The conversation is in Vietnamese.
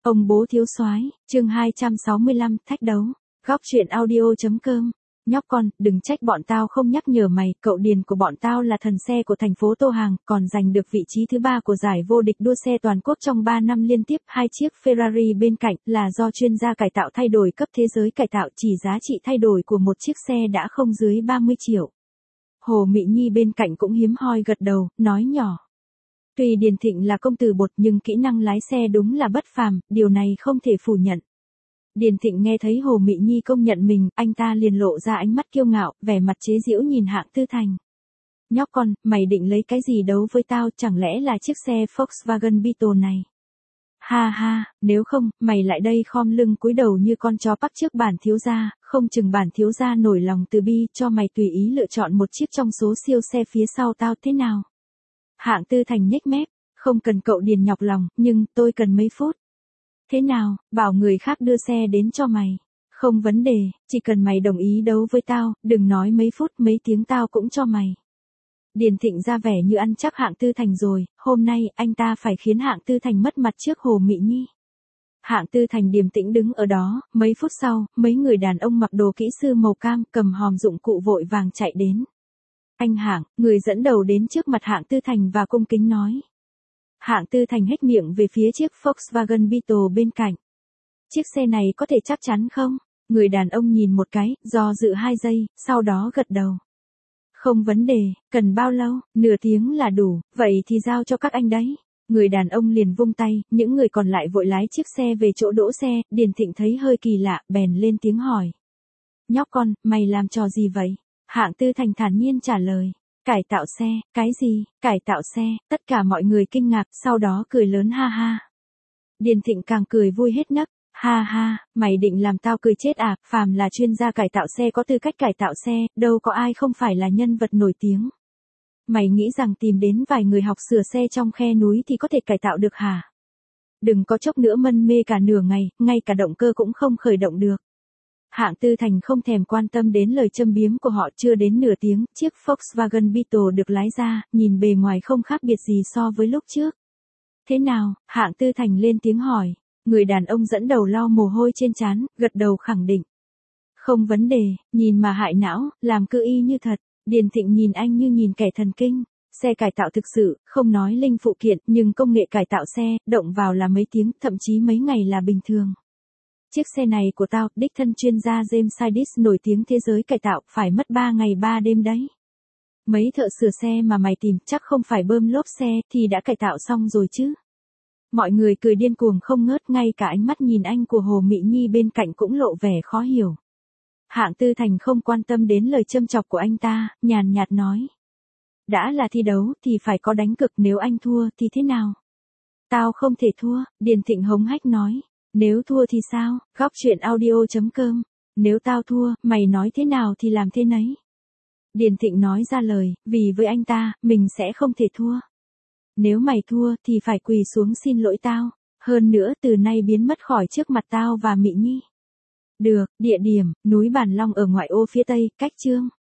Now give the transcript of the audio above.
Ông bố thiếu soái, chương 265, thách đấu. Góc truyện audio.com. Nhóc con, đừng trách bọn tao không nhắc nhở mày, cậu Điền của bọn tao là thần xe của thành phố Tô Hàng, còn giành được vị trí thứ 3 của giải vô địch đua xe toàn quốc trong 3 năm liên tiếp. 2 chiếc Ferrari bên cạnh là do chuyên gia cải tạo thay đổi cấp thế giới cải tạo, chỉ giá trị thay đổi của một chiếc xe đã không dưới 30 triệu. Hồ Mị Nhi bên cạnh cũng hiếm hoi gật đầu, nói nhỏ. Tuy Điền Thịnh là công tử bột nhưng kỹ năng lái xe đúng là bất phàm, điều này không thể phủ nhận. Điền Thịnh nghe thấy Hồ Mị Nhi công nhận mình, anh ta liền lộ ra ánh mắt kiêu ngạo, vẻ mặt chế giễu nhìn Hạng Tư Thành. Nhóc con, mày định lấy cái gì đấu với tao, chẳng lẽ là chiếc xe Volkswagen Beetle này? Ha ha, nếu không, mày lại đây khom lưng cúi đầu như con chó bắt trước bản thiếu gia, không chừng bản thiếu gia nổi lòng từ bi cho mày tùy ý lựa chọn một chiếc trong số siêu xe phía sau tao thế nào? Hạng Tư Thành nhếch mép, không cần cậu Điền nhọc lòng, nhưng tôi cần mấy phút. Thế nào, bảo người khác đưa xe đến cho mày. Không vấn đề, chỉ cần mày đồng ý đấu với tao, đừng nói mấy phút mấy tiếng tao cũng cho mày. Điền Thịnh ra vẻ như ăn chắc Hạng Tư Thành rồi, hôm nay anh ta phải khiến Hạng Tư Thành mất mặt trước Hồ Mị Nhi. Hạng Tư Thành điềm tĩnh đứng ở đó, mấy phút sau, mấy người đàn ông mặc đồ kỹ sư màu cam cầm hòm dụng cụ vội vàng chạy đến. Anh Hạng, người dẫn đầu đến trước mặt Hạng Tư Thành và cung kính nói. Hạng Tư Thành hét miệng về phía chiếc Volkswagen Beetle bên cạnh. Chiếc xe này có thể chắc chắn không? Người đàn ông nhìn một cái, do dự 2 giây, sau đó gật đầu. Không vấn đề, cần bao lâu? Nửa tiếng là đủ, vậy thì giao cho các anh đấy. Người đàn ông liền vung tay, những người còn lại vội lái chiếc xe về chỗ đỗ xe, Điền Thịnh thấy hơi kỳ lạ, bèn lên tiếng hỏi. Nhóc con, mày làm trò gì vậy? Hạng Tư Thành thản nhiên trả lời. Cải tạo xe, cái gì? Cải tạo xe, tất cả mọi người kinh ngạc, sau đó cười lớn ha ha. Điền Thịnh càng cười vui hết nấc, ha ha, mày định làm tao cười chết à, phàm là chuyên gia cải tạo xe có tư cách cải tạo xe, đâu có ai không phải là nhân vật nổi tiếng. Mày nghĩ rằng tìm đến vài người học sửa xe trong khe núi thì có thể cải tạo được hả? Đừng có chốc nữa mân mê cả nửa ngày, ngay cả động cơ cũng không khởi động được. Hạng Tư Thành không thèm quan tâm đến lời châm biếm của họ, chưa đến nửa tiếng, chiếc Volkswagen Beetle được lái ra, nhìn bề ngoài không khác biệt gì so với lúc trước. Thế nào? Hạng Tư Thành lên tiếng hỏi. Người đàn ông dẫn đầu lau mồ hôi trên trán, gật đầu khẳng định. Không vấn đề, nhìn mà hại não, làm cứ y như thật. Điền Thịnh nhìn anh như nhìn kẻ thần kinh. Xe cải tạo thực sự, không nói linh phụ kiện, nhưng công nghệ cải tạo xe, động vào là mấy tiếng, thậm chí mấy ngày là bình thường. Chiếc xe này của tao, đích thân chuyên gia James Sidis nổi tiếng thế giới cải tạo, phải mất 3 ngày 3 đêm đấy. Mấy thợ sửa xe mà mày tìm chắc không phải bơm lốp xe thì đã cải tạo xong rồi chứ. Mọi người cười điên cuồng không ngớt, ngay cả ánh mắt nhìn anh của Hồ Mị Nhi bên cạnh cũng lộ vẻ khó hiểu. Hạng Tư Thành không quan tâm đến lời châm chọc của anh ta, nhàn nhạt nói. Đã là thi đấu thì phải có đánh cực, nếu anh thua thì thế nào? Tao không thể thua, Điền Thịnh hống hách nói. Nếu thua thì sao? Góc truyện audio.com. Nếu tao thua, mày nói thế nào thì làm thế nấy. Điền Thịnh nói ra lời, vì với anh ta, mình sẽ không thể thua. Nếu mày thua thì phải quỳ xuống xin lỗi tao. Hơn nữa từ nay biến mất khỏi trước mặt tao và Mị Nhi. Được, địa điểm, núi Bản Long ở ngoại ô phía tây, cách Chương.